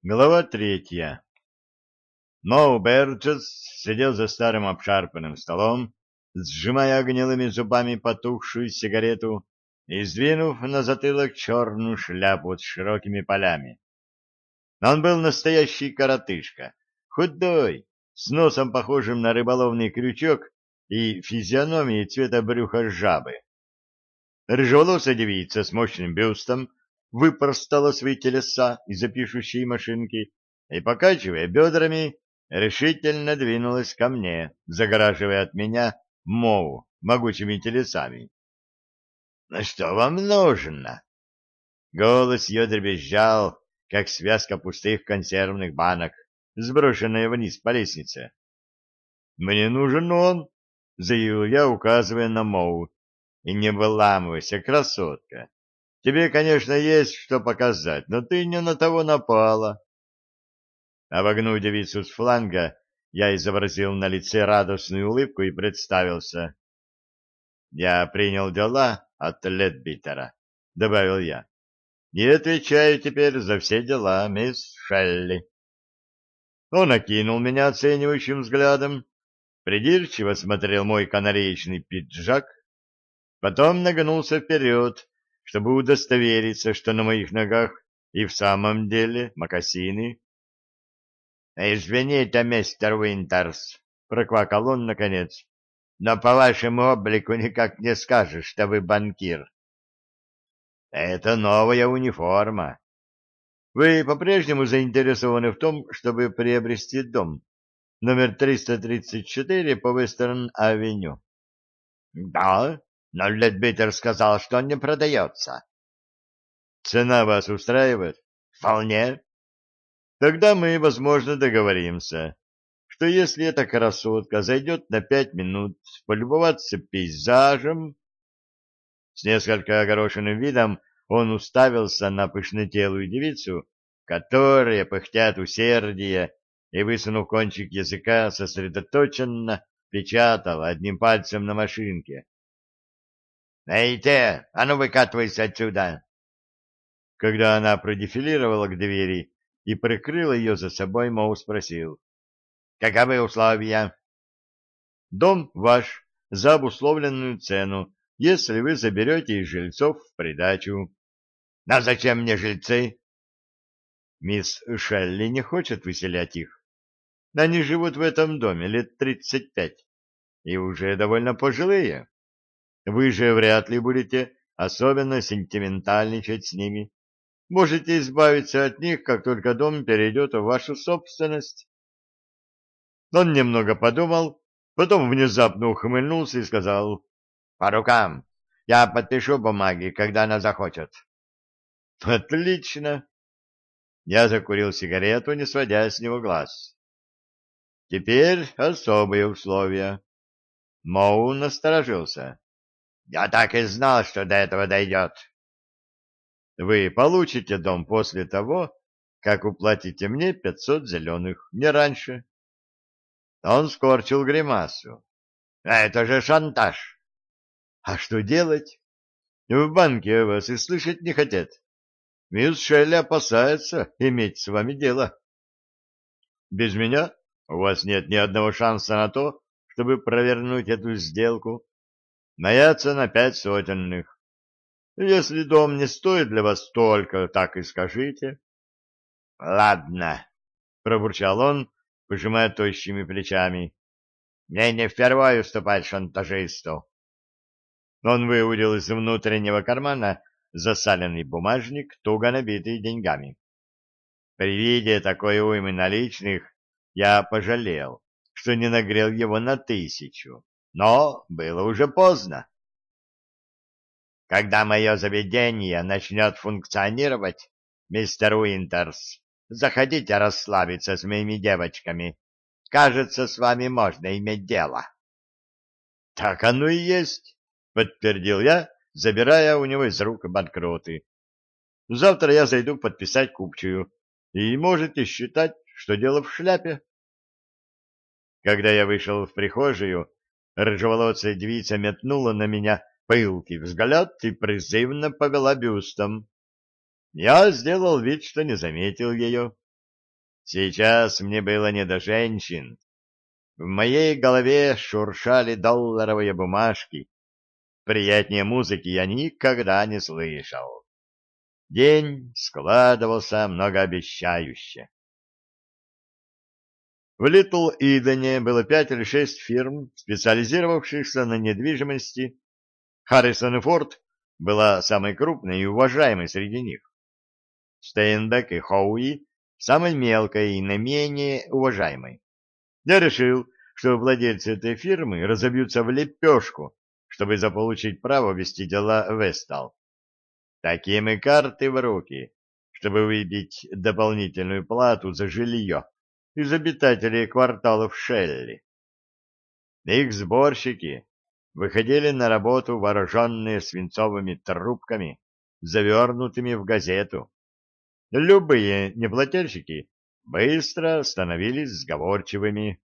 Глава третья. Моу Берджес сидел за старым обшарпанным столом, сжимая огнелыми зубами потухшую сигарету и сдвинув на затылок черную шляпу с широкими полями. Он был настоящий коротышка, худой, с носом похожим на рыболовный крючок и физиономией цвета брюха жабы. Рыжеволосая девица с мощным бюстом выпростала свои телеса из-за пишущей машинки и, покачивая бедрами, решительно двинулась ко мне, загораживая от меня Моу могучими телесами. — Ну что вам нужно? Голос ее дребезжал, как связка пустых консервных банок, сброшенная вниз по лестнице. — Мне нужен он, — заявил я, указывая на Моу. — И не выламывайся, красотка. Тебе, конечно, есть что показать, но ты не на того напала. Обогнув девицу с фланга, я изобразил на лице радостную улыбку и представился. — Я принял дела от Ледбитера, — добавил я, — и отвечаю теперь за все дела мисс Шелли. Он окинул меня оценивающим взглядом, придирчиво смотрел мой канареечный пиджак, потом нагнулся вперед, чтобы удостовериться, что на моих ногах и в самом деле мокасины. — Извините, мистер Уинтерс, — проквакал он наконец, — но по вашему облику никак не скажешь, что вы банкир. — Это новая униформа. Вы по-прежнему заинтересованы в том, чтобы приобрести дом, номер 334 по Вестерн-авеню? — Да, но Ледбитер сказал, что он не продается. — Цена вас устраивает? — Вполне. Тогда мы, возможно, договоримся, что если эта красотка зайдет на 5 минут полюбоваться пейзажем. С несколько огорошенным видом он уставился на пышнотелую девицу, которая, пыхтя от усердия и высунув кончик языка, сосредоточенно печатала одним пальцем на машинке. — Эй, те, а ну выкатывайся отсюда! Когда она продефилировала к двери и прикрыла ее за собой, Моу спросил: — Каковы условия? — Дом ваш за обусловленную цену, если вы заберете из жильцов в придачу. — А зачем мне жильцы? — Мисс Шелли не хочет выселять их. Они живут в этом доме лет 35 и уже довольно пожилые. Вы же вряд ли будете особенно сентиментальничать с ними. Можете избавиться от них, как только дом перейдет в вашу собственность. Он немного подумал, потом внезапно ухмыльнулся и сказал: — По рукам. Я подпишу бумаги, когда она захочет. — Отлично. Я закурил сигарету, не сводя с него глаз. Теперь особые условия. Моу насторожился. — Я так и знал, что до этого дойдет. Вы получите дом после того, как уплатите мне 500 зеленых, не раньше. Он скорчил гримасу. — Это же шантаж. — А что делать? В банке о вас и слышать не хотят. Мисс Шелли опасается иметь с вами дело. Без меня у вас нет ни одного шанса на то, чтобы провернуть эту сделку. Моя цена 5 сотенных. Если дом не стоит для вас столько, так и скажите. — Ладно, — пробурчал он, пожимая тощими плечами. — Мне не впервые уступать шантажисту. Он выудил из внутреннего кармана засаленный бумажник, туго набитый деньгами. При виде такой уймы наличных я пожалел, что не нагрел его на 1000, но было уже поздно. Когда мое заведение начнет функционировать, мистер Уинтерс, заходите расслабиться с моими девочками. Кажется, с вами можно иметь дело. — Так оно и есть, — подтвердил я, забирая у него из рук банкноты. — Завтра я зайду подписать купчую, и можете считать, что дело в шляпе. Когда я вышел в прихожую, рыжеволосая девица метнула на меня пылкий взгляд и призывно повела бюстом. Я сделал вид, что не заметил ее. Сейчас мне было не до женщин. В моей голове шуршали долларовые бумажки. Приятнее музыки я никогда не слышал. День складывался многообещающе. В Литл Идене было 5 или 6 фирм, специализировавшихся на недвижимости. Харрисон и Форд была самой крупной и уважаемой среди них. Стейнбек и Хоуи самой мелкой и наименее уважаемой. Я решил, что владельцы этой фирмы разобьются в лепешку, чтобы заполучить право вести дела в Вестал. Таким и карты в руки, чтобы выбить дополнительную плату за жилье из обитателей кварталов Шелли. Их сборщики выходили на работу вооруженные свинцовыми трубками, завернутыми в газету. Любые неплательщики быстро становились сговорчивыми.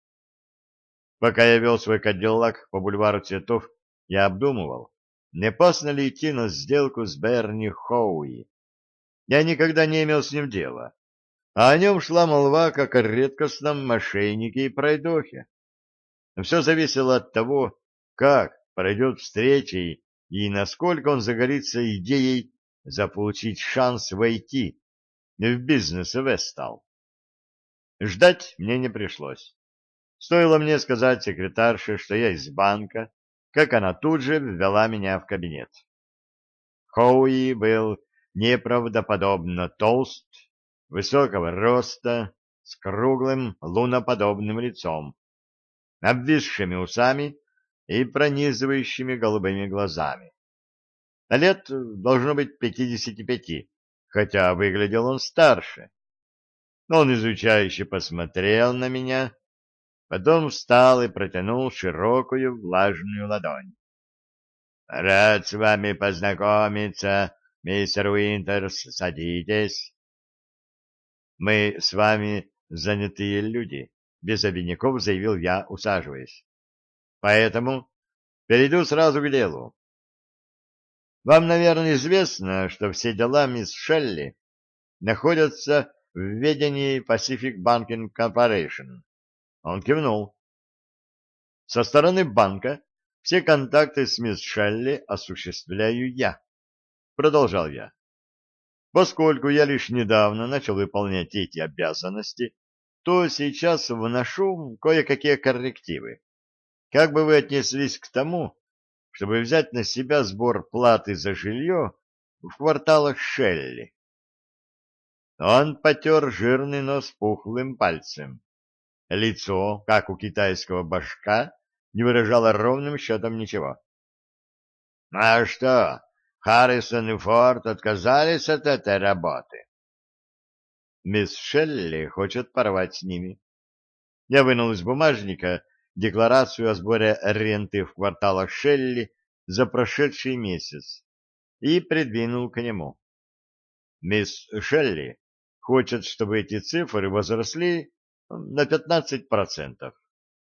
Пока я вел свой кадиллак по бульвару Цветов, я обдумывал, не опасно ли идти на сделку с Берни Хоуи. Я никогда не имел с ним дела, а о нем шла молва как о редкостном мошеннике и пройдохе. Все зависело от того, как пройдет встреча и насколько он загорится идеей заполучить шанс войти в бизнес Вестал. Ждать мне не пришлось. Стоило мне сказать секретарше, что я из банка, как она тут же ввела меня в кабинет. Хоуи был неправдоподобно толст, высокого роста, с круглым луноподобным лицом, обвисшими усами и пронизывающими голубыми глазами. На лет должно быть 55, хотя выглядел он старше. Он изучающе посмотрел на меня, потом встал и протянул широкую влажную ладонь. — Рад с вами познакомиться, мистер Уинтерс, садитесь. — Мы с вами занятые люди, — без обиняков заявил я, усаживаясь. — Поэтому перейду сразу к делу. Вам, наверное, известно, что все дела мисс Шелли находятся в ведении Pacific Banking Corporation. Он кивнул. Со стороны банка все контакты с мисс Шелли осуществляю я, продолжал я. Поскольку я лишь недавно начал выполнять эти обязанности, то сейчас вношу кое-какие коррективы. Как бы вы отнеслись к тому, чтобы взять на себя сбор платы за жилье в кварталах Шелли? Он потер жирный нос пухлым пальцем. Лицо, как у китайского башка, не выражало ровным счетом ничего. — А что, Харрисон и Форд отказались от этой работы? — Мисс Шелли хочет порвать с ними. Я вынул из бумажника декларацию о сборе ренты в кварталах Шелли за прошедший месяц и придвинул к нему. Мисс Шелли хочет, чтобы эти цифры возросли на 15%.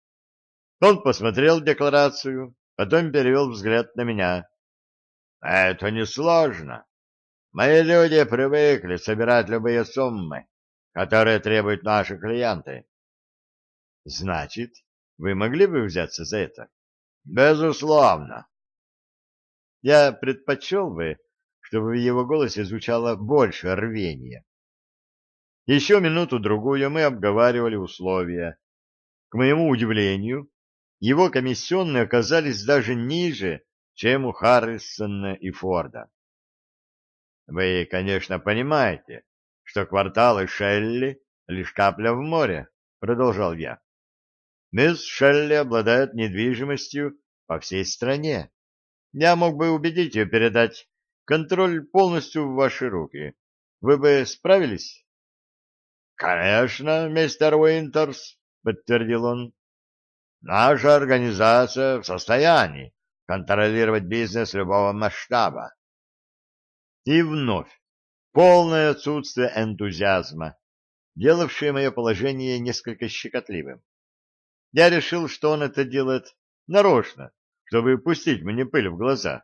Он посмотрел декларацию, потом перевел взгляд на меня. — Это несложно. Мои люди привыкли собирать любые суммы, которые требуют наши клиенты. — Значит, вы могли бы взяться за это? — Безусловно. Я предпочел бы, чтобы в его голосе звучало больше рвения. Еще минуту-другую мы обговаривали условия. К моему удивлению, его комиссионные оказались даже ниже, чем у Харрисона и Форда. Вы, конечно, понимаете, что кварталы Шелли — лишь капля в море, — продолжал я. Мисс Шелли обладает недвижимостью по всей стране. Я мог бы убедить ее передать контроль полностью в ваши руки. Вы бы справились? — Конечно, мистер Уинтерс, — подтвердил он. — Наша организация в состоянии контролировать бизнес любого масштаба. И вновь полное отсутствие энтузиазма, делавшее мое положение несколько щекотливым. Я решил, что он это делает нарочно, чтобы пустить мне пыль в глаза.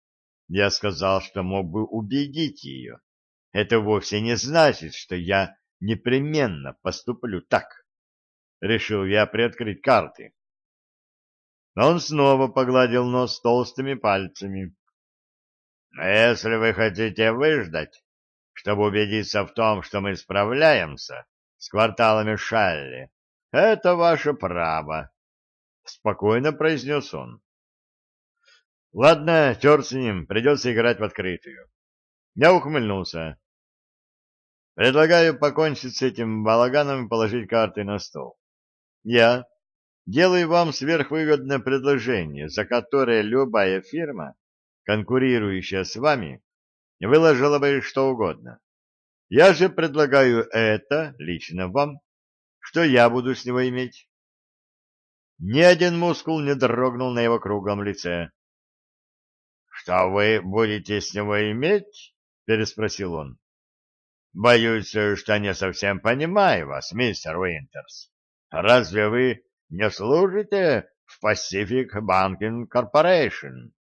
Я сказал, что мог бы убедить ее. Это вовсе не значит, что я непременно поступлю так. Решил я приоткрыть карты. Он снова погладил нос толстыми пальцами. Но если вы хотите выждать, чтобы убедиться в том, что мы справляемся с кварталами Шалли, это ваше право, — спокойно произнес он. Ладно, черт с ним, придется играть в открытую. Я ухмыльнулся. Предлагаю покончить с этим балаганом и положить карты на стол. Я делаю вам сверхвыгодное предложение, за которое любая фирма, конкурирующая с вами, выложила бы что угодно. Я же предлагаю это лично вам. Что я буду с него иметь? Ни один мускул не дрогнул на его круглом лице. — Что вы будете с него иметь? — переспросил он. — Боюсь, что не совсем понимаю вас, мистер Уинтерс. Разве вы не служите в Pacific Banking Corporation?